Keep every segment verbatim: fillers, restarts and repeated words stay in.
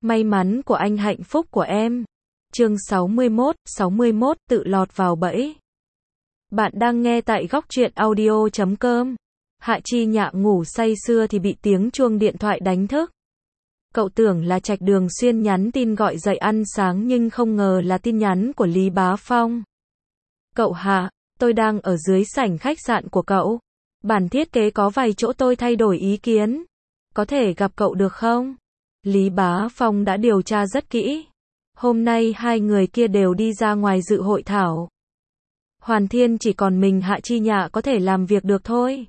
May mắn của anh hạnh phúc của em. Chương sáu mươi mốt, sáu mươi mốt, tự lọt vào bẫy. Bạn đang nghe tại góc truyện audio chấm com. Hạ Chi Nhạ ngủ say sưa thì bị tiếng chuông điện thoại đánh thức. Cậu tưởng là Trạch Đường Xuyên nhắn tin gọi dậy ăn sáng nhưng không ngờ là tin nhắn của Lý Bá Phong. Cậu Hạ, tôi đang ở dưới sảnh khách sạn của cậu. Bản thiết kế có vài chỗ tôi thay đổi ý kiến. Có thể gặp cậu được không? Lý Bá Phong đã điều tra rất kỹ. Hôm nay hai người kia đều đi ra ngoài dự hội thảo. Hoàn Thiên chỉ còn mình Hạ Chi Nhạ có thể làm việc được thôi.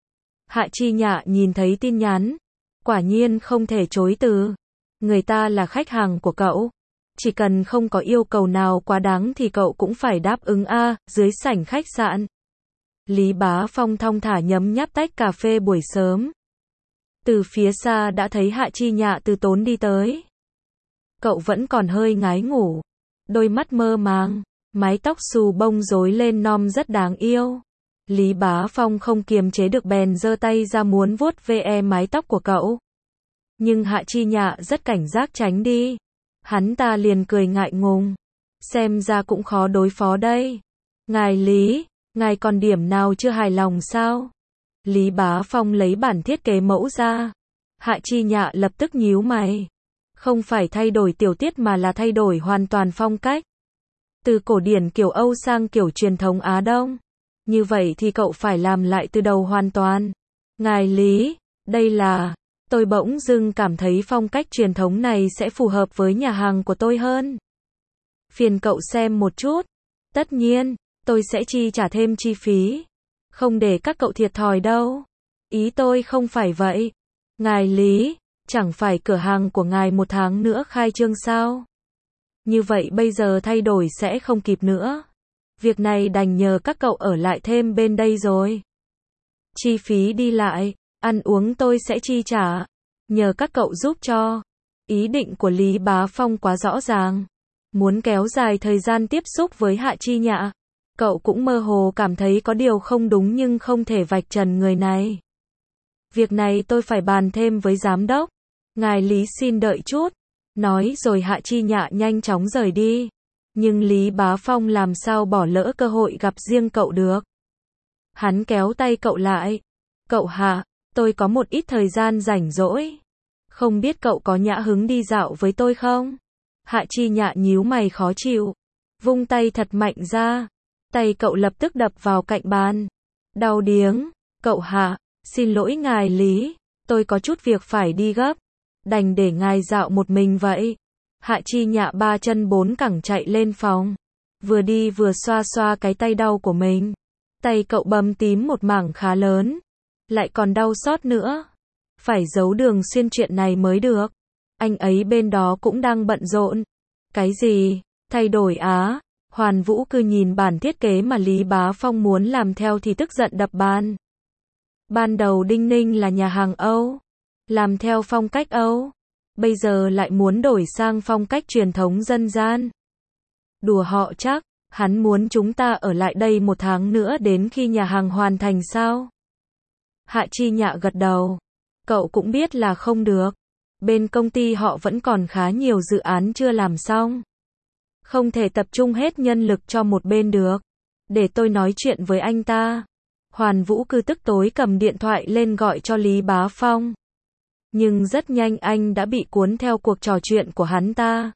Hạ Chi Nhạ nhìn thấy tin nhắn. Quả nhiên không thể chối từ. Người ta là khách hàng của cậu. Chỉ cần không có yêu cầu nào quá đáng thì cậu cũng phải đáp ứng a. Dưới sảnh khách sạn. Lý Bá Phong thong thả nhấm nháp tách cà phê buổi sớm. Từ phía xa đã thấy Hạ Chi Nhạ từ tốn đi tới. Cậu vẫn còn hơi ngái ngủ. Đôi mắt mơ màng. Mái tóc xù bông rối lên nom rất đáng yêu. Lý Bá Phong không kiềm chế được bèn giơ tay ra muốn vuốt ve mái tóc của cậu. Nhưng Hạ Chi Nhạ rất cảnh giác tránh đi. Hắn ta liền cười ngại ngùng. Xem ra cũng khó đối phó đây. Ngài Lý, ngài còn điểm nào chưa hài lòng sao? Lý Bá Phong lấy bản thiết kế mẫu ra. Hạ Chi Nhạ lập tức nhíu mày. Không phải thay đổi tiểu tiết mà là thay đổi hoàn toàn phong cách. Từ cổ điển kiểu Âu sang kiểu truyền thống Á Đông. Như vậy thì cậu phải làm lại từ đầu hoàn toàn. Ngài Lý, đây là... Tôi bỗng dưng cảm thấy phong cách truyền thống này sẽ phù hợp với nhà hàng của tôi hơn. Phiền cậu xem một chút. Tất nhiên, tôi sẽ chi trả thêm chi phí. Không để các cậu thiệt thòi đâu. Ý tôi không phải vậy. Ngài Lý, chẳng phải cửa hàng của ngài một tháng nữa khai trương sao? Như vậy bây giờ thay đổi sẽ không kịp nữa. Việc này đành nhờ các cậu ở lại thêm bên đây rồi. Chi phí đi lại, ăn uống tôi sẽ chi trả. Nhờ các cậu giúp cho. Ý định của Lý Bá Phong quá rõ ràng. Muốn kéo dài thời gian tiếp xúc với Hạ Chi Nhạ. Cậu cũng mơ hồ cảm thấy có điều không đúng nhưng không thể vạch trần người này. Việc này tôi phải bàn thêm với giám đốc. Ngài Lý xin đợi chút. Nói rồi Hạ Chi Nhạ nhanh chóng rời đi. Nhưng Lý Bá Phong làm sao bỏ lỡ cơ hội gặp riêng cậu được. Hắn kéo tay cậu lại. Cậu Hạ, tôi có một ít thời gian rảnh rỗi. Không biết cậu có nhã hứng đi dạo với tôi không? Hạ Chi Nhạ nhíu mày khó chịu. Vung tay thật mạnh ra. Tay cậu lập tức đập vào cạnh bàn. Đau điếng. Cậu Hạ, xin lỗi ngài Lý. Tôi có chút việc phải đi gấp. Đành để ngài dạo một mình vậy. Hạ Chi Nhạ ba chân bốn cẳng chạy lên phòng. Vừa đi vừa xoa xoa cái tay đau của mình. Tay cậu bầm tím một mảng khá lớn. Lại còn đau xót nữa. Phải giấu Đường Xuyên chuyện này mới được. Anh ấy bên đó cũng đang bận rộn. Cái gì? Thay đổi á? Hoàn Vũ cứ nhìn bản thiết kế mà Lý Bá Phong muốn làm theo thì tức giận đập bàn. Ban đầu Đinh Ninh là nhà hàng Âu. Làm theo phong cách Âu. Bây giờ lại muốn đổi sang phong cách truyền thống dân gian. Đùa họ chắc. Hắn muốn chúng ta ở lại đây một tháng nữa đến khi nhà hàng hoàn thành sao? Hạ Chi Nhạ gật đầu. Cậu cũng biết là không được. Bên công ty họ vẫn còn khá nhiều dự án chưa làm xong. Không thể tập trung hết nhân lực cho một bên được. Để tôi nói chuyện với anh ta. Hoàn Vũ cứ tức tối cầm điện thoại lên gọi cho Lý Bá Phong. Nhưng rất nhanh anh đã bị cuốn theo cuộc trò chuyện của hắn ta.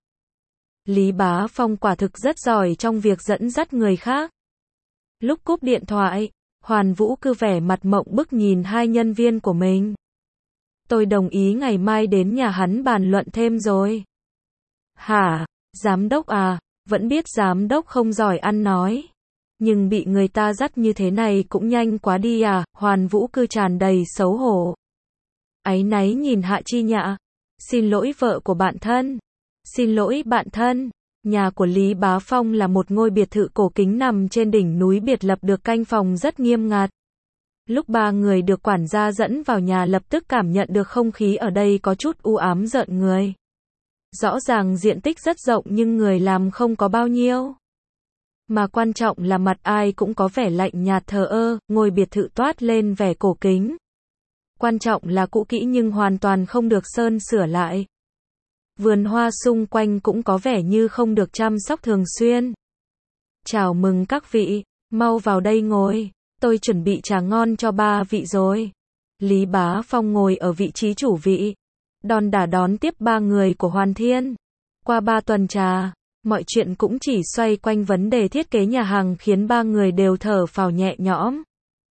Lý Bá Phong quả thực rất giỏi trong việc dẫn dắt người khác. Lúc cúp điện thoại, Hoàn Vũ cứ vẻ mặt mộng bức nhìn hai nhân viên của mình. Tôi đồng ý ngày mai đến nhà hắn bàn luận thêm rồi. Hả? Giám đốc à? Vẫn biết giám đốc không giỏi ăn nói. Nhưng bị người ta dắt như thế này cũng nhanh quá đi à? Hoàn Vũ cứ tràn đầy xấu hổ. Áy náy nhìn Hạ Chi Nhạ. Xin lỗi vợ của bạn thân. Xin lỗi bạn thân. Nhà của Lý Bá Phong là một ngôi biệt thự cổ kính nằm trên đỉnh núi biệt lập được canh phòng rất nghiêm ngặt. Lúc ba người được quản gia dẫn vào nhà lập tức cảm nhận được không khí ở đây có chút u ám rợn người. Rõ ràng diện tích rất rộng nhưng người làm không có bao nhiêu. Mà quan trọng là mặt ai cũng có vẻ lạnh nhạt thờ ơ, ngôi biệt thự toát lên vẻ cổ kính. Quan trọng là cũ kỹ nhưng hoàn toàn không được sơn sửa lại. Vườn hoa xung quanh cũng có vẻ như không được chăm sóc thường xuyên. Chào mừng các vị, mau vào đây ngồi, tôi chuẩn bị trà ngon cho ba vị rồi. Lý Bá Phong ngồi ở vị trí chủ vị, đon đả đón tiếp ba người của Hoàn Thiên. Qua ba tuần trà, mọi chuyện cũng chỉ xoay quanh vấn đề thiết kế nhà hàng khiến ba người đều thở phào nhẹ nhõm.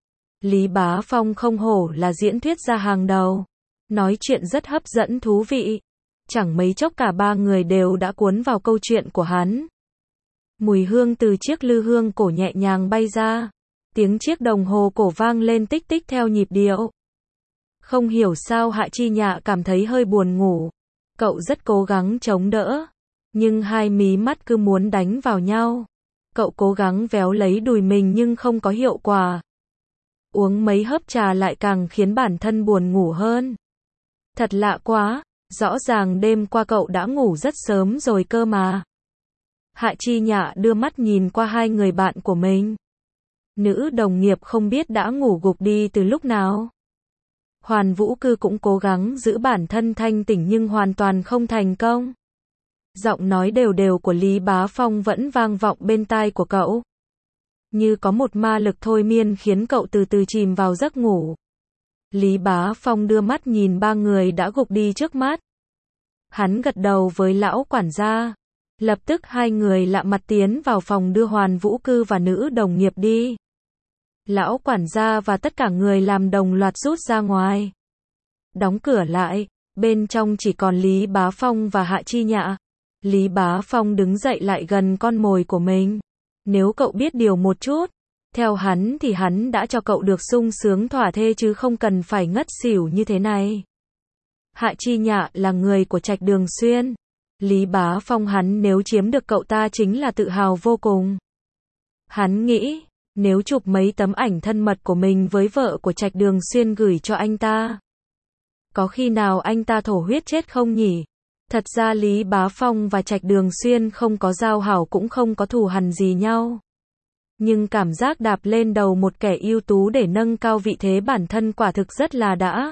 Lý Bá Phong không hổ là diễn thuyết gia hàng đầu, nói chuyện rất hấp dẫn thú vị. Chẳng mấy chốc cả ba người đều đã cuốn vào câu chuyện của hắn. Mùi hương từ chiếc lư hương cổ nhẹ nhàng bay ra, tiếng chiếc đồng hồ cổ vang lên tích tích theo nhịp điệu. Không hiểu sao Hạ Chi Nhạ cảm thấy hơi buồn ngủ. Cậu rất cố gắng chống đỡ, nhưng hai mí mắt cứ muốn đánh vào nhau. Cậu cố gắng véo lấy đùi mình nhưng không có hiệu quả. Uống mấy hớp trà lại càng khiến bản thân buồn ngủ hơn. Thật lạ quá, rõ ràng đêm qua cậu đã ngủ rất sớm rồi cơ mà. Hạ Chi Nhạ đưa mắt nhìn qua hai người bạn của mình. Nữ đồng nghiệp không biết đã ngủ gục đi từ lúc nào. Hoàn Vũ Cư cũng cố gắng giữ bản thân thanh tỉnh nhưng hoàn toàn không thành công. Giọng nói đều đều của Lý Bá Phong vẫn vang vọng bên tai của cậu. Như có một ma lực thôi miên khiến cậu từ từ chìm vào giấc ngủ. Lý Bá Phong đưa mắt nhìn ba người đã gục đi trước mắt. Hắn gật đầu với lão quản gia. Lập tức hai người lạ mặt tiến vào phòng đưa Hoàn Vũ Cư và nữ đồng nghiệp đi. Lão quản gia và tất cả người làm đồng loạt rút ra ngoài. Đóng cửa lại, bên trong chỉ còn Lý Bá Phong và Hạ Chi Nhạ. Lý Bá Phong đứng dậy lại gần con mồi của mình. Nếu cậu biết điều một chút, theo hắn thì hắn đã cho cậu được sung sướng thỏa thê chứ không cần phải ngất xỉu như thế này. Hạ Chi Nhạ là người của Trạch Đường Xuyên. Lý Bá Phong hắn nếu chiếm được cậu ta chính là tự hào vô cùng. Hắn nghĩ, nếu chụp mấy tấm ảnh thân mật của mình với vợ của Trạch Đường Xuyên gửi cho anh ta, có khi nào anh ta thổ huyết chết không nhỉ? Thật ra Lý Bá Phong và Trạch Đường Xuyên không có giao hảo cũng không có thù hằn gì nhau. Nhưng cảm giác đạp lên đầu một kẻ ưu tú để nâng cao vị thế bản thân quả thực rất là đã.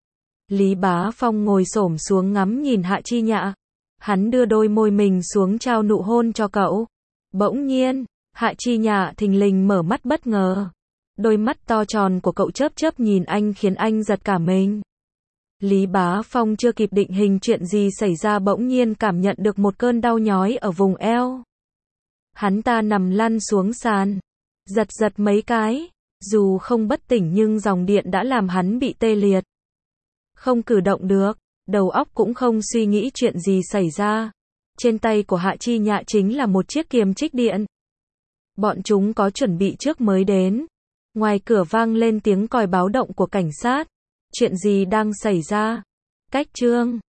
Lý Bá Phong ngồi xổm xuống ngắm nhìn Hạ Chi Nhạ. Hắn đưa đôi môi mình xuống trao nụ hôn cho cậu. Bỗng nhiên, Hạ Chi Nhạ thình lình mở mắt bất ngờ. Đôi mắt to tròn của cậu chớp chớp nhìn anh khiến anh giật cả mình. Lý Bá Phong chưa kịp định hình chuyện gì xảy ra bỗng nhiên cảm nhận được một cơn đau nhói ở vùng eo. Hắn ta nằm lăn xuống sàn, giật giật mấy cái, dù không bất tỉnh nhưng dòng điện đã làm hắn bị tê liệt. Không cử động được, đầu óc cũng không suy nghĩ chuyện gì xảy ra. Trên tay của Hạ Chi Nhạ chính là một chiếc kiềm trích điện. Bọn chúng có chuẩn bị trước mới đến. Ngoài cửa vang lên tiếng còi báo động của cảnh sát. Chuyện gì đang xảy ra? Cách chương